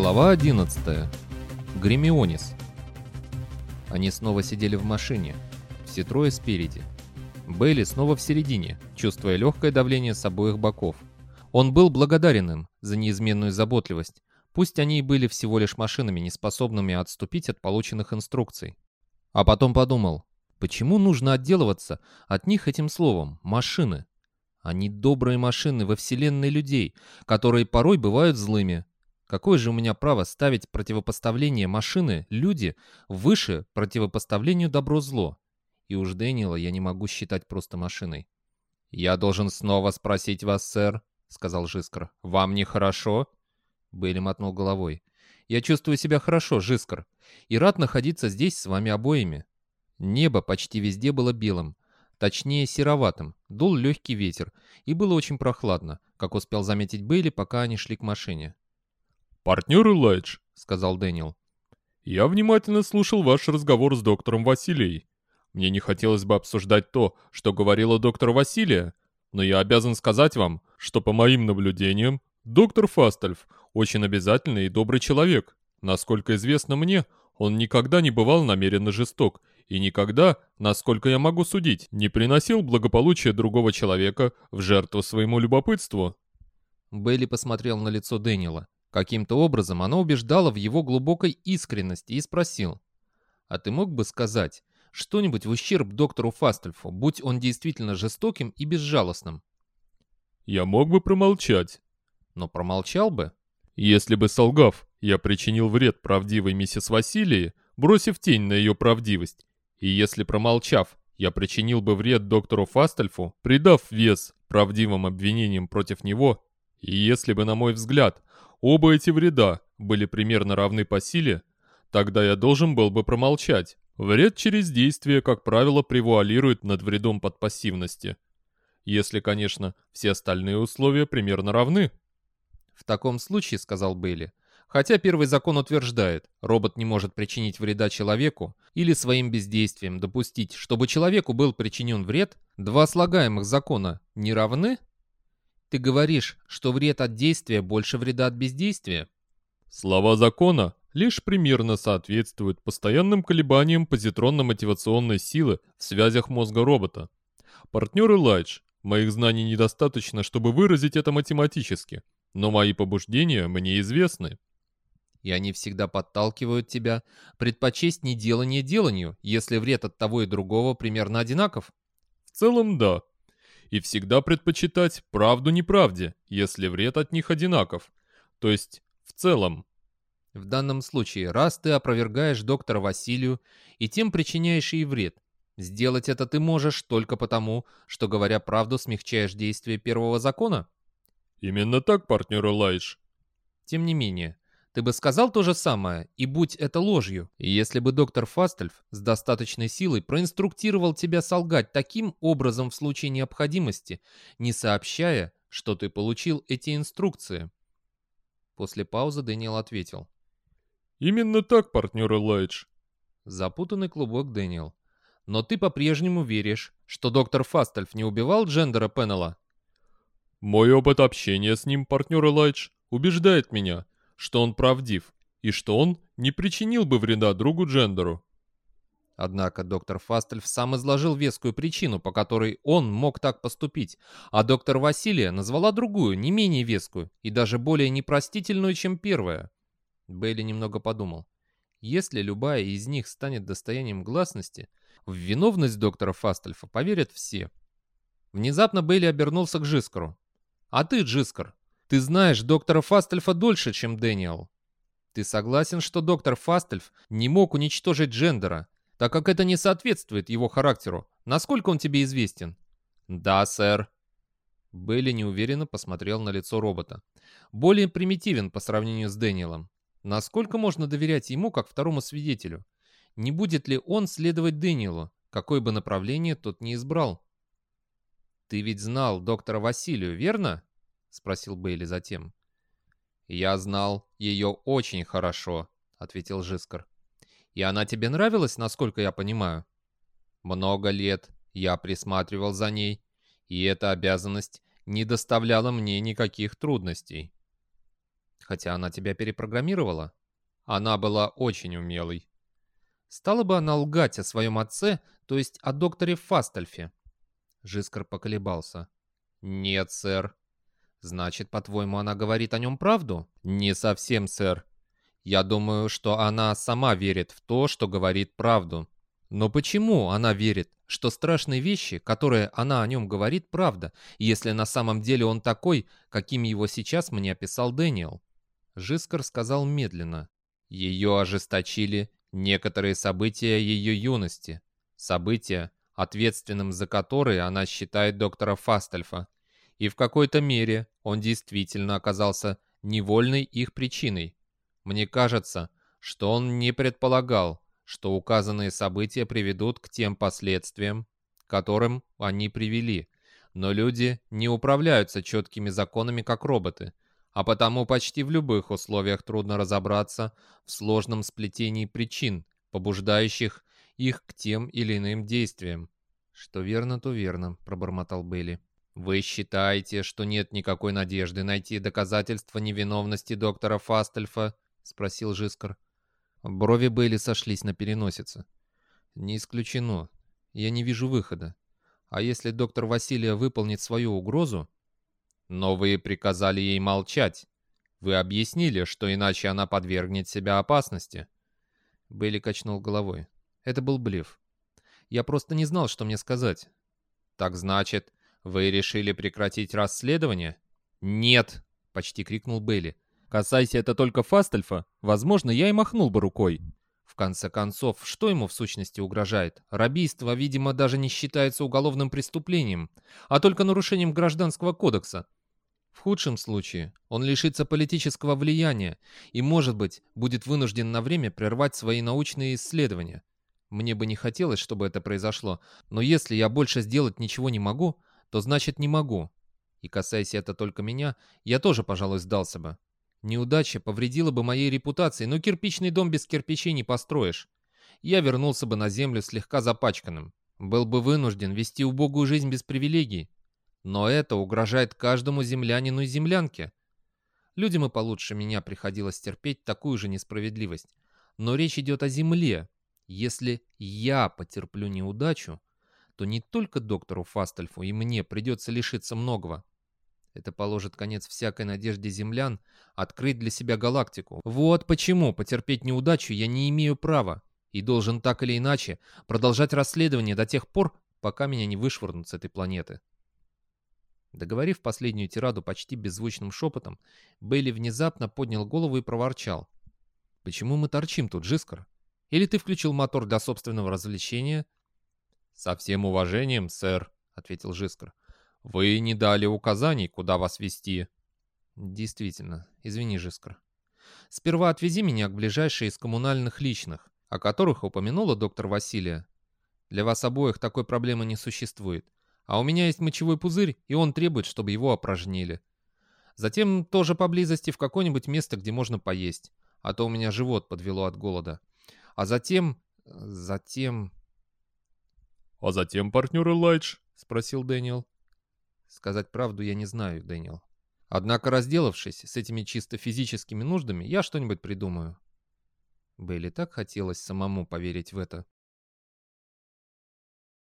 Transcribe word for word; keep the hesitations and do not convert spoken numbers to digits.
Глава одиннадцатая. Гремионис. Они снова сидели в машине, все трое спереди. Бейли снова в середине, чувствуя легкое давление с обоих боков. Он был благодарен им за неизменную заботливость, пусть они и были всего лишь машинами, неспособными отступить от полученных инструкций. А потом подумал, почему нужно отделываться от них этим словом «машины»? Они добрые машины во вселенной людей, которые порой бывают злыми. Какое же у меня право ставить противопоставление машины-люди выше противопоставлению добро-зло? И уж Дэниела я не могу считать просто машиной. «Я должен снова спросить вас, сэр», — сказал Жискар. «Вам нехорошо?» Бейли мотнул головой. «Я чувствую себя хорошо, Жискар, и рад находиться здесь с вами обоими». Небо почти везде было белым, точнее сероватым, дул легкий ветер, и было очень прохладно, как успел заметить Бейли, пока они шли к машине. «Партнер Элайдж», — сказал Дэниел. «Я внимательно слушал ваш разговор с доктором Василией. Мне не хотелось бы обсуждать то, что говорила доктор Василия, но я обязан сказать вам, что по моим наблюдениям, доктор Фастальф очень обязательный и добрый человек. Насколько известно мне, он никогда не бывал намеренно жесток и никогда, насколько я могу судить, не приносил благополучия другого человека в жертву своему любопытству». Бейли посмотрел на лицо Дэниела. Каким-то образом она убеждала в его глубокой искренности и спросил: «А ты мог бы сказать что-нибудь в ущерб доктору Фастальфу, будь он действительно жестоким и безжалостным?» «Я мог бы промолчать». «Но промолчал бы?» «Если бы, солгав, я причинил вред правдивой миссис Василии, бросив тень на ее правдивость, и если, промолчав, я причинил бы вред доктору Фастальфу, придав вес правдивым обвинениям против него, и если бы, на мой взгляд, оба эти вреда были примерно равны по силе, тогда я должен был бы промолчать. Вред через действие, как правило, превуалирует над вредом под пассивности. Если, конечно, все остальные условия примерно равны». «В таком случае, — сказал Бейли, — хотя первый закон утверждает, робот не может причинить вреда человеку или своим бездействием допустить, чтобы человеку был причинен вред, два слагаемых закона не равны? Ты говоришь, что вред от действия больше вреда от бездействия?» Слова закона лишь примерно соответствуют постоянным колебаниям позитронно-мотивационной силы в связях мозга робота. Партнер Элайдж, моих знаний недостаточно, чтобы выразить это математически, но мои побуждения мне известны. «И они всегда подталкивают тебя предпочесть неделание деланию, если вред от того и другого примерно одинаков?» В целом, да. И всегда предпочитать правду неправде, если вред от них одинаков. То есть, в целом. В данном случае, раз ты опровергаешь доктора Василию и тем причиняешь ей вред, сделать это ты можешь только потому, что, говоря правду, смягчаешь действие первого закона? Именно так, партнер Элайдж. Тем не менее, ты бы сказал то же самое, и будь это ложью, и если бы доктор Фастальф с достаточной силой проинструктировал тебя солгать таким образом в случае необходимости, не сообщая, что ты получил эти инструкции. После паузы Дэниел ответил: «Именно так, партнер Элайдж». Запутанный клубок, Дэниел. «Но ты по-прежнему веришь, что доктор Фастальф не убивал Джендера Пеннелла?» Мой опыт общения с ним, партнер Элайдж, убеждает меня, что он правдив, и что он не причинил бы вреда другу Джендеру. Однако доктор Фастальф сам изложил вескую причину, по которой он мог так поступить, а доктор Василия назвала другую, не менее вескую, и даже более непростительную, чем первая. Бейли немного подумал. Если любая из них станет достоянием гласности, в виновность доктора Фастальфа поверят все. Внезапно Бейли обернулся к Джискару. «А ты, Джискар, ты знаешь доктора Фастальфа дольше, чем Дэниел. Ты согласен, что доктор Фастальф не мог уничтожить Джендера, так как это не соответствует его характеру? Насколько он тебе известен?» «Да, сэр». Бейли неуверенно посмотрел на лицо робота. Более примитивен по сравнению с Дэниелом. Насколько можно доверять ему как второму свидетелю? Не будет ли он следовать Дэниелу, какое бы направление тот ни избрал? «Ты ведь знал доктора Василию, верно?» — спросил Бейли затем. «Я знал ее очень хорошо», — ответил Жискар. «И она тебе нравилась, насколько я понимаю?» «Много лет я присматривал за ней, и эта обязанность не доставляла мне никаких трудностей». Хотя она тебя перепрограммировала. Она была очень умелой. Стала бы она лгать о своем отце, то есть о докторе Фастальфе? Жискар поколебался. Нет, сэр. Значит, по-твоему, она говорит о нем правду? Не совсем, сэр. Я думаю, что она сама верит в то, что говорит правду. Но почему она верит, что страшные вещи, которые она о нем говорит, правда, если на самом деле он такой, каким его сейчас мне описал Дэниел? Жискар сказал медленно. Ее ожесточили некоторые события ее юности. События, ответственным за которые она считает доктора Фастальфа. И в какой-то мере он действительно оказался невольной их причиной. Мне кажется, что он не предполагал, что указанные события приведут к тем последствиям, к которым они привели. Но люди не управляются четкими законами, как роботы, а потому почти в любых условиях трудно разобраться в сложном сплетении причин, побуждающих их к тем или иным действиям. «Что верно, то верно», — пробормотал Бейли. «Вы считаете, что нет никакой надежды найти доказательства невиновности доктора Фастальфа?» — спросил Жискар. Брови Бейли сошлись на переносице. «Не исключено. Я не вижу выхода. А если доктор Василия выполнит свою угрозу...» «Но вы приказали ей молчать. Вы объяснили, что иначе она подвергнет себя опасности». Бейли качнул головой. «Это был блеф. Я просто не знал, что мне сказать». «Так значит, вы решили прекратить расследование?» «Нет!» — почти крикнул Бейли. «Касайся это только Фастальфа, возможно, я и махнул бы рукой». В конце концов, что ему в сущности угрожает? Рабийство, видимо, даже не считается уголовным преступлением, а только нарушением Гражданского кодекса. В худшем случае он лишится политического влияния и, может быть, будет вынужден на время прервать свои научные исследования. Мне бы не хотелось, чтобы это произошло, но если я больше сделать ничего не могу, то значит не могу. И касаясь это только меня, я тоже, пожалуй, сдался бы. Неудача повредила бы моей репутации, но кирпичный дом без кирпичей не построишь. Я вернулся бы на землю слегка запачканным. Был бы вынужден вести убогую жизнь без привилегий. Но это угрожает каждому землянину и землянке. Людям и получше меня приходилось терпеть такую же несправедливость. Но речь идет о земле. Если я потерплю неудачу, то не только доктору Фастальфу и мне придется лишиться многого. Это положит конец всякой надежде землян открыть для себя галактику. Вот почему потерпеть неудачу я не имею права и должен так или иначе продолжать расследование до тех пор, пока меня не вышвырнут с этой планеты. Договорив последнюю тираду почти беззвучным шепотом, Бейли внезапно поднял голову и проворчал. «Почему мы торчим тут, Жискар? Или ты включил мотор для собственного развлечения?» «Со всем уважением, сэр», — ответил Жискар. «Вы не дали указаний, куда вас вести». «Действительно. Извини, Жискар. Сперва отвези меня к ближайшей из коммунальных личных, о которых упомянула доктор Василия. Для вас обоих такой проблемы не существует. А у меня есть мочевой пузырь, и он требует, чтобы его опорожнили. Затем тоже поблизости в какое-нибудь место, где можно поесть, а то у меня живот подвело от голода. А затем... затем...» «А затем, партнер Элайдж?» — спросил Дэниел. «Сказать правду я не знаю, Дэниел. Однако, разделавшись с этими чисто физическими нуждами, я что-нибудь придумаю». Бейли так хотелось самому поверить в это.